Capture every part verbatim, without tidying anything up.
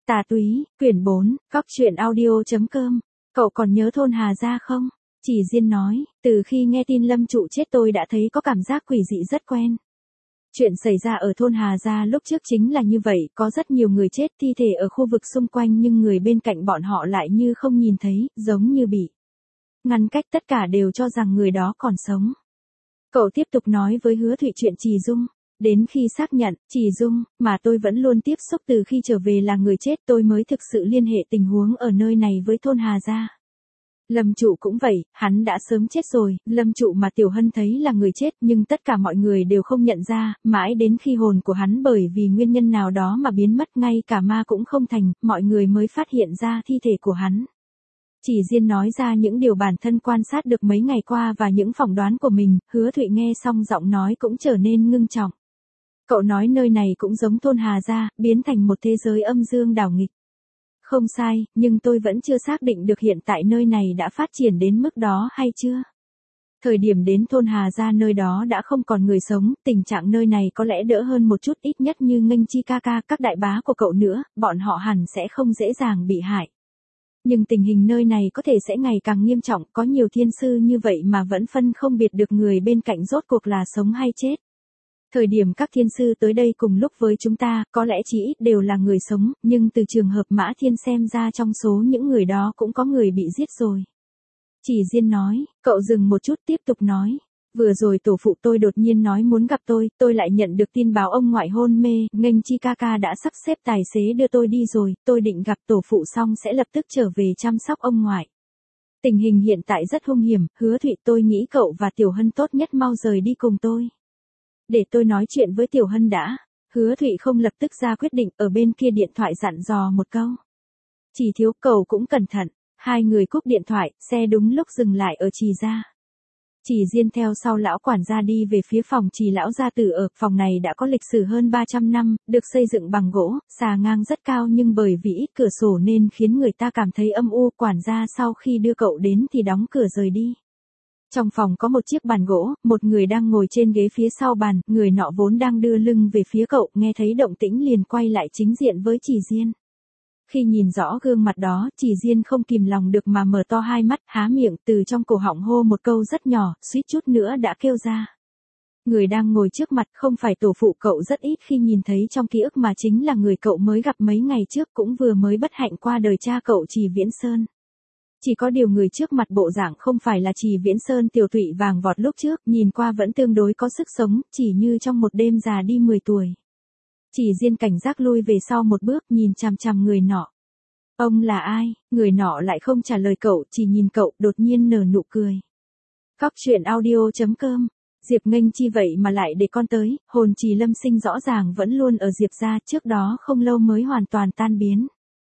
Tà túy, quyển bốn, góc truyện audio.com. Cậu còn nhớ thôn Hà Gia không? Chỉ Diên nói, từ khi nghe tin Lâm Trụ chết tôi đã thấy có cảm giác quỷ dị rất quen. Chuyện xảy ra ở thôn Hà Gia lúc trước chính là như vậy, có rất nhiều người chết thi thể ở khu vực xung quanh nhưng người bên cạnh bọn họ lại như không nhìn thấy, giống như bị ngăn cách, tất cả đều cho rằng người đó còn sống. Cậu tiếp tục nói với Hứa Thụy chuyện Trì Dung. Đến khi xác nhận, Trì Dung, mà tôi vẫn luôn tiếp xúc từ khi trở về là người chết, tôi mới thực sự liên hệ tình huống ở nơi này với thôn Hà Gia. Lâm Trụ cũng vậy, hắn đã sớm chết rồi, Lâm Trụ mà Tiểu Hân thấy là người chết nhưng tất cả mọi người đều không nhận ra, mãi đến khi hồn của hắn bởi vì nguyên nhân nào đó mà biến mất, ngay cả ma cũng không thành, mọi người mới phát hiện ra thi thể của hắn. Chỉ Diên nói ra những điều bản thân quan sát được mấy ngày qua và những phỏng đoán của mình, Hứa Thụy nghe xong giọng nói cũng trở nên ngưng trọng. Cậu nói nơi này cũng giống thôn Hà Gia, biến thành một thế giới âm dương đảo nghịch. Không sai, nhưng tôi vẫn chưa xác định được hiện tại nơi này đã phát triển đến mức đó hay chưa. Thời điểm đến thôn Hà Gia nơi đó đã không còn người sống, tình trạng nơi này có lẽ đỡ hơn một chút, ít nhất như Nghênh Chi ca ca, các đại bá của cậu nữa, bọn họ hẳn sẽ không dễ dàng bị hại. Nhưng tình hình nơi này có thể sẽ ngày càng nghiêm trọng, có nhiều thiên sư như vậy mà vẫn phân không biệt được người bên cạnh rốt cuộc là sống hay chết. Thời điểm các thiên sư tới đây cùng lúc với chúng ta, có lẽ chỉ ít đều là người sống, nhưng từ trường hợp Mã Thiên xem ra trong số những người đó cũng có người bị giết rồi. Chỉ Diên nói, cậu dừng một chút tiếp tục nói. Vừa rồi tổ phụ tôi đột nhiên nói muốn gặp tôi, tôi lại nhận được tin báo ông ngoại hôn mê, Nghênh Chi ca ca đã sắp xếp tài xế đưa tôi đi rồi, tôi định gặp tổ phụ xong sẽ lập tức trở về chăm sóc ông ngoại. Tình hình hiện tại rất hung hiểm, Hứa Thụy, tôi nghĩ cậu và Tiểu Hân tốt nhất mau rời đi cùng tôi. Để tôi nói chuyện với Tiểu Hân đã. Hứa Thụy không lập tức ra quyết định, ở bên kia điện thoại dặn dò một câu. Chỉ Thiếu, cậu cũng cẩn thận. Hai người cúp điện thoại, xe đúng lúc dừng lại ở Trì gia. Chỉ Diên theo sau lão quản gia đi về phía phòng Trì lão gia tử ở, phòng này đã có lịch sử hơn ba trăm năm, được xây dựng bằng gỗ, xà ngang rất cao nhưng bởi vì ít cửa sổ nên khiến người ta cảm thấy âm u. Quản gia sau khi đưa cậu đến thì đóng cửa rời đi. Trong phòng có một chiếc bàn gỗ, một người đang ngồi trên ghế phía sau bàn, người nọ vốn đang đưa lưng về phía cậu, nghe thấy động tĩnh liền quay lại chính diện với Chỉ Diên. Khi nhìn rõ gương mặt đó, Chỉ Diên không kìm lòng được mà mở to hai mắt, há miệng, từ trong cổ họng hô một câu rất nhỏ, suýt chút nữa đã kêu ra. Người đang ngồi trước mặt không phải tổ phụ cậu, rất ít khi nhìn thấy trong ký ức mà chính là người cậu mới gặp mấy ngày trước, cũng vừa mới bất hạnh qua đời cha cậu Trì Viễn Sơn. Chỉ có điều người trước mặt bộ dạng không phải là Trì Viễn Sơn tiểu tụy vàng vọt lúc trước, nhìn qua vẫn tương đối có sức sống, chỉ như trong một đêm già đi mười tuổi. Chỉ Diên cảnh giác lui về sau một bước, nhìn chằm chằm người nọ. Ông là ai? Người nọ lại không trả lời cậu, chỉ nhìn cậu, đột nhiên nở nụ cười. Góc truyện audio.com. Diệp Nghênh Chi vậy mà lại để con tới, hồn Trì Lâm Sinh rõ ràng vẫn luôn ở Diệp gia, trước đó không lâu mới hoàn toàn tan biến.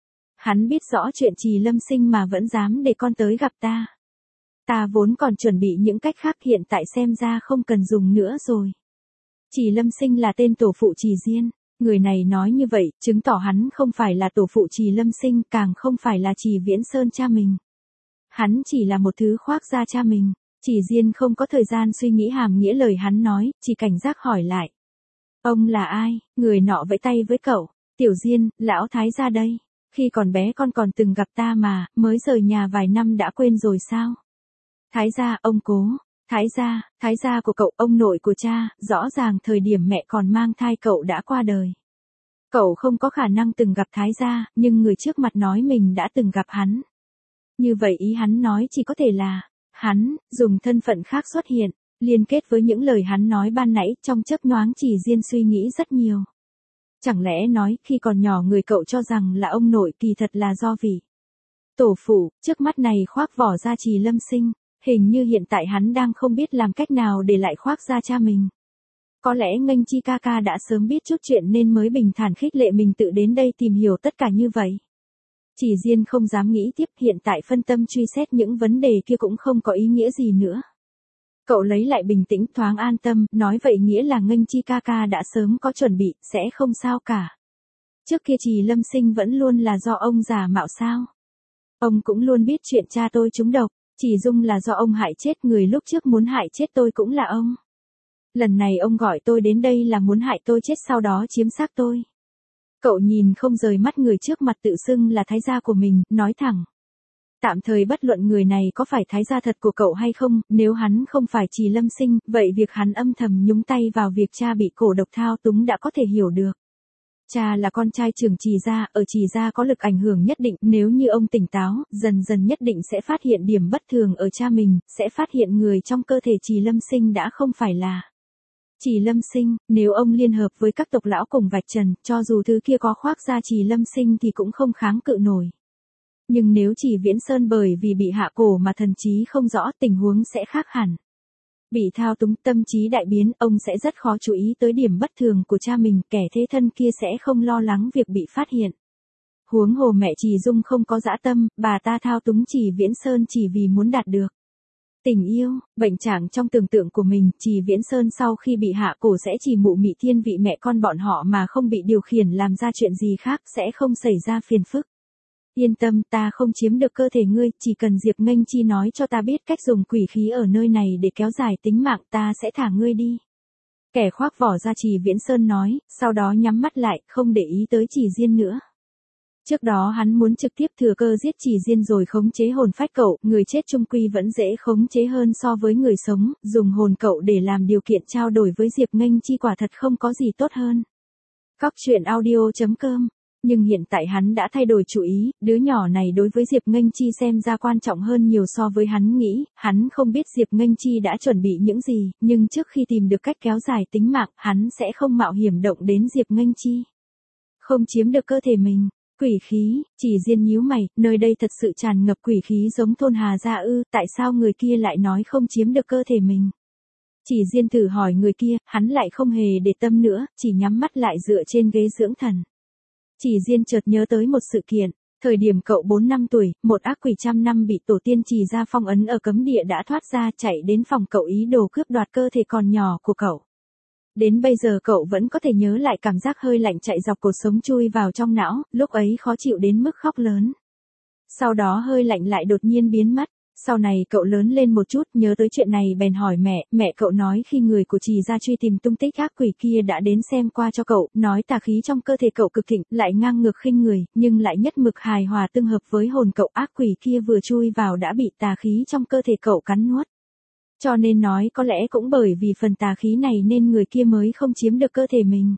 Hắn biết rõ chuyện Trì Lâm Sinh mà vẫn dám để con tới gặp ta. Ta vốn còn chuẩn bị những cách khác, hiện tại xem ra không cần dùng nữa rồi. Trì Lâm Sinh là tên tổ phụ Trì Diên. Người này nói như vậy, chứng tỏ hắn không phải là tổ phụ Trì Lâm Sinh, càng không phải là Trì Viễn Sơn cha mình. Hắn chỉ là một thứ khoác da cha mình. Chỉ Diên không có thời gian suy nghĩ hàm nghĩa lời hắn nói, chỉ cảnh giác hỏi lại. Ông là ai? Người nọ vẫy tay với cậu. Tiểu Diên, lão thái gia đây. Khi còn bé con còn từng gặp ta mà, mới rời nhà vài năm đã quên rồi sao? Thái gia, ông Cố. Thái gia, thái gia của cậu, ông nội của cha, rõ ràng thời điểm mẹ còn mang thai cậu đã qua đời. Cậu không có khả năng từng gặp thái gia, nhưng người trước mặt nói mình đã từng gặp hắn. Như vậy ý hắn nói chỉ có thể là, hắn, dùng thân phận khác xuất hiện, liên kết với những lời hắn nói ban nãy, trong chớp nhoáng Chỉ Diên suy nghĩ rất nhiều. Chẳng lẽ nói, khi còn nhỏ người cậu cho rằng là ông nội, kỳ thật là do vị tổ phụ, trước mắt này khoác vỏ ra Trì Lâm Sinh. Hình như hiện tại hắn đang không biết làm cách nào để lại khoác ra cha mình. Có lẽ Nghênh Chi ca ca đã sớm biết chút chuyện nên mới bình thản khích lệ mình tự đến đây tìm hiểu tất cả như vậy. Chỉ Diên không dám nghĩ tiếp, hiện tại phân tâm truy xét những vấn đề kia cũng không có ý nghĩa gì nữa. Cậu lấy lại bình tĩnh, thoáng an tâm, nói vậy nghĩa là Nghênh Chi ca ca đã sớm có chuẩn bị, sẽ không sao cả. Trước kia Trì Lâm Sinh vẫn luôn là do ông giả mạo sao? Ông cũng luôn biết chuyện cha tôi trúng độc. Chỉ Dung là do ông hại chết, người lúc trước muốn hại chết tôi cũng là ông. Lần này ông gọi tôi đến đây là muốn hại tôi chết, sau đó chiếm xác tôi. Cậu nhìn không rời mắt người trước mặt tự xưng là thái gia của mình, nói thẳng. Tạm thời bất luận người này có phải thái gia thật của cậu hay không, nếu hắn không phải Trì Lâm Sinh, vậy việc hắn âm thầm nhúng tay vào việc cha bị cổ độc thao túng đã có thể hiểu được. Cha là con trai trưởng Trì gia, ở Trì gia có lực ảnh hưởng nhất định, nếu như ông tỉnh táo, dần dần nhất định sẽ phát hiện điểm bất thường ở cha mình, sẽ phát hiện người trong cơ thể Trì Lâm Sinh đã không phải là Trì Lâm Sinh. Nếu ông liên hợp với các tộc lão cùng vạch trần, cho dù thứ kia có khoác ra Trì Lâm Sinh thì cũng không kháng cự nổi. Nhưng nếu Trì Viễn Sơn bởi vì bị hạ cổ mà thần trí không rõ, tình huống sẽ khác hẳn. Bị thao túng, tâm trí đại biến, ông sẽ rất khó chú ý tới điểm bất thường của cha mình, kẻ thế thân kia sẽ không lo lắng việc bị phát hiện. Huống hồ mẹ Trì Dung không có dã tâm, bà ta thao túng Trì Viễn Sơn chỉ vì muốn đạt được tình yêu, bệnh trạng trong tưởng tượng của mình. Trì Viễn Sơn sau khi bị hạ cổ sẽ chỉ mụ mị thiên vị mẹ con bọn họ mà không bị điều khiển làm ra chuyện gì khác, sẽ không xảy ra phiền phức. Yên tâm, ta không chiếm được cơ thể ngươi, chỉ cần Diệp Nghênh Chi nói cho ta biết cách dùng quỷ khí ở nơi này để kéo dài tính mạng, ta sẽ thả ngươi đi. Kẻ khoác vỏ ra Trì Viễn Sơn nói, sau đó nhắm mắt lại, không để ý tới Trì Diên nữa. Trước đó hắn muốn trực tiếp thừa cơ giết Trì Diên rồi khống chế hồn phách cậu, người chết chung quy vẫn dễ khống chế hơn so với người sống, dùng hồn cậu để làm điều kiện trao đổi với Diệp Nghênh Chi quả thật không có gì tốt hơn. Cóc truyện audio chấm com. Nhưng hiện tại hắn đã thay đổi chủ ý, đứa nhỏ này đối với Diệp Nghênh Chi xem ra quan trọng hơn nhiều so với hắn nghĩ, hắn không biết Diệp Nghênh Chi đã chuẩn bị những gì, nhưng trước khi tìm được cách kéo dài tính mạng, hắn sẽ không mạo hiểm động đến Diệp Nghênh Chi. Không chiếm được cơ thể mình. Quỷ khí, Trì Diên nhíu mày, nơi đây thật sự tràn ngập quỷ khí giống thôn Hà Gia ư, tại sao người kia lại nói không chiếm được cơ thể mình? Trì Diên thử hỏi người kia, hắn lại không hề để tâm nữa, chỉ nhắm mắt lại dựa trên ghế dưỡng thần. Trì Diên chợt nhớ tới một sự kiện, thời điểm cậu bốn năm tuổi, một ác quỷ trăm năm bị tổ tiên Trì gia phong ấn ở cấm địa đã thoát ra chạy đến phòng cậu ý đồ cướp đoạt cơ thể còn nhỏ của cậu. Đến bây giờ cậu vẫn có thể nhớ lại cảm giác hơi lạnh chạy dọc cột sống chui vào trong não, lúc ấy khó chịu đến mức khóc lớn. Sau đó hơi lạnh lại đột nhiên biến mất. Sau này cậu lớn lên một chút, nhớ tới chuyện này bèn hỏi mẹ, mẹ cậu nói khi người của Trì gia truy tìm tung tích ác quỷ kia đã đến xem qua cho cậu, nói tà khí trong cơ thể cậu cực thịnh, lại ngang ngược khinh người, nhưng lại nhất mực hài hòa tương hợp với hồn cậu. Ác quỷ kia vừa chui vào đã bị tà khí trong cơ thể cậu cắn nuốt. Cho nên nói có lẽ cũng bởi vì phần tà khí này nên người kia mới không chiếm được cơ thể mình.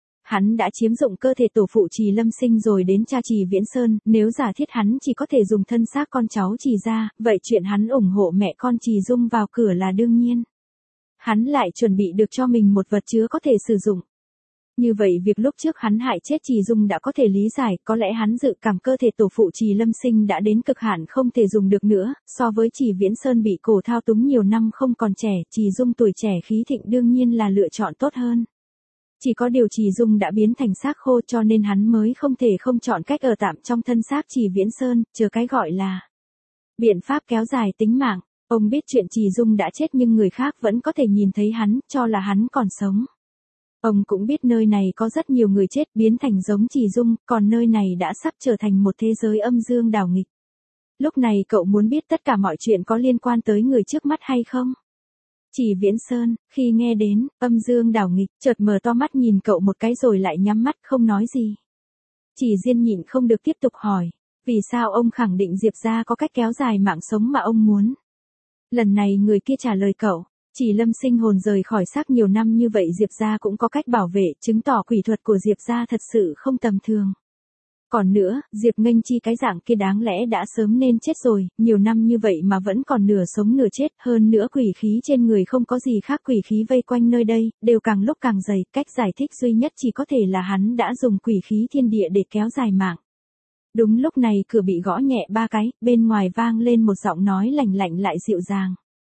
Hắn đã chiếm dụng cơ thể tổ phụ Trì Lâm Sinh rồi đến cha Trì Viễn Sơn, nếu giả thiết hắn chỉ có thể dùng thân xác con cháu Trì gia, vậy chuyện hắn ủng hộ mẹ con Trì Dung vào cửa là đương nhiên. Hắn lại chuẩn bị được cho mình một vật chứa có thể sử dụng. Như vậy việc lúc trước hắn hại chết Trì Dung đã có thể lý giải, có lẽ hắn dự cảm cơ thể tổ phụ Trì Lâm Sinh đã đến cực hạn không thể dùng được nữa, so với Trì Viễn Sơn bị cổ thao túng nhiều năm không còn trẻ, Trì Dung tuổi trẻ khí thịnh đương nhiên là lựa chọn tốt hơn. Chỉ có điều Trì Dung đã biến thành xác khô cho nên hắn mới không thể không chọn cách ở tạm trong thân xác Trì Viễn Sơn, chờ cái gọi là biện pháp kéo dài tính mạng. Ông biết chuyện Trì Dung đã chết nhưng người khác vẫn có thể nhìn thấy hắn, cho là hắn còn sống. Ông cũng biết nơi này có rất nhiều người chết biến thành giống Trì Dung, còn nơi này đã sắp trở thành một thế giới âm dương đảo nghịch. Lúc này cậu muốn biết tất cả mọi chuyện có liên quan tới người trước mắt hay không? Trì Viễn Sơn, khi nghe đến, âm dương đảo nghịch, chợt mở to mắt nhìn cậu một cái rồi lại nhắm mắt không nói gì. Trì Diên nhịn không được tiếp tục hỏi, vì sao ông khẳng định Diệp gia có cách kéo dài mạng sống mà ông muốn? Lần này người kia trả lời cậu, Trì Lâm Sinh hồn rời khỏi xác nhiều năm như vậy Diệp gia cũng có cách bảo vệ, chứng tỏ quỷ thuật của Diệp gia thật sự không tầm thường. Còn nữa, Diệp Nghênh Chi cái dạng kia đáng lẽ đã sớm nên chết rồi, nhiều năm như vậy mà vẫn còn nửa sống nửa chết, hơn nữa quỷ khí trên người không có gì khác quỷ khí vây quanh nơi đây, đều càng lúc càng dày, cách giải thích duy nhất chỉ có thể là hắn đã dùng quỷ khí thiên địa để kéo dài mạng. Đúng lúc này cửa bị gõ nhẹ ba cái, bên ngoài vang lên một giọng nói lạnh lạnh lại dịu dàng.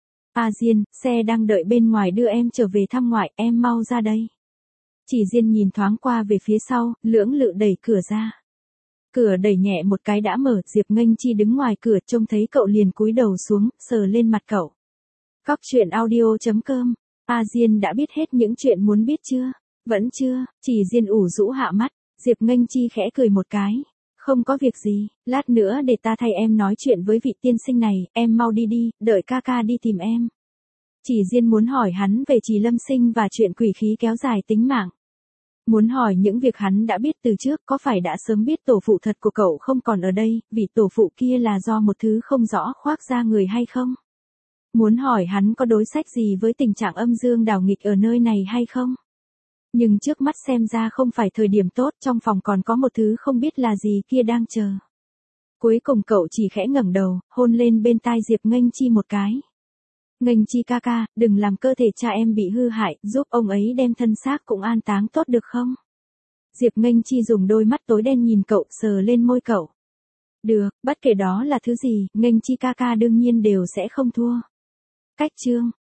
A Diên, xe đang đợi bên ngoài đưa em trở về thăm ngoại, em mau ra đây. Trì Diên nhìn thoáng qua về phía sau, lưỡng lự đẩy cửa ra. Cửa đẩy nhẹ một cái đã mở, Diệp Nghênh Chi đứng ngoài cửa trông thấy cậu liền cúi đầu xuống, sờ lên mặt cậu. Cóc truyện audio chấm com. A Diên đã biết hết những chuyện muốn biết chưa? Vẫn chưa, Trì Diên ủ rũ hạ mắt, Diệp Nghênh Chi khẽ cười một cái. Không có việc gì, lát nữa để ta thay em nói chuyện với vị tiên sinh này, em mau đi đi, đợi ca ca đi tìm em. Trì Diên muốn hỏi hắn về Trì Lâm Sinh và chuyện quỷ khí kéo dài tính mạng. Muốn hỏi những việc hắn đã biết từ trước có phải đã sớm biết tổ phụ thật của cậu không còn ở đây, vì tổ phụ kia là do một thứ không rõ khoác ra người hay không? Muốn hỏi hắn có đối sách gì với tình trạng âm dương đảo nghịch ở nơi này hay không? Nhưng trước mắt xem ra không phải thời điểm tốt, trong phòng còn có một thứ không biết là gì kia đang chờ. Cuối cùng cậu chỉ khẽ ngẩng đầu, hôn lên bên tai Diệp Nghênh Chi một cái. Nghênh Chi ca ca, đừng làm cơ thể cha em bị hư hại, giúp ông ấy đem thân xác cũng an táng tốt được không? Diệp Nghênh Chi dùng đôi mắt tối đen nhìn cậu, sờ lên môi cậu. Được, bất kể đó là thứ gì, Nghênh Chi ca ca đương nhiên đều sẽ không thua. Cách chương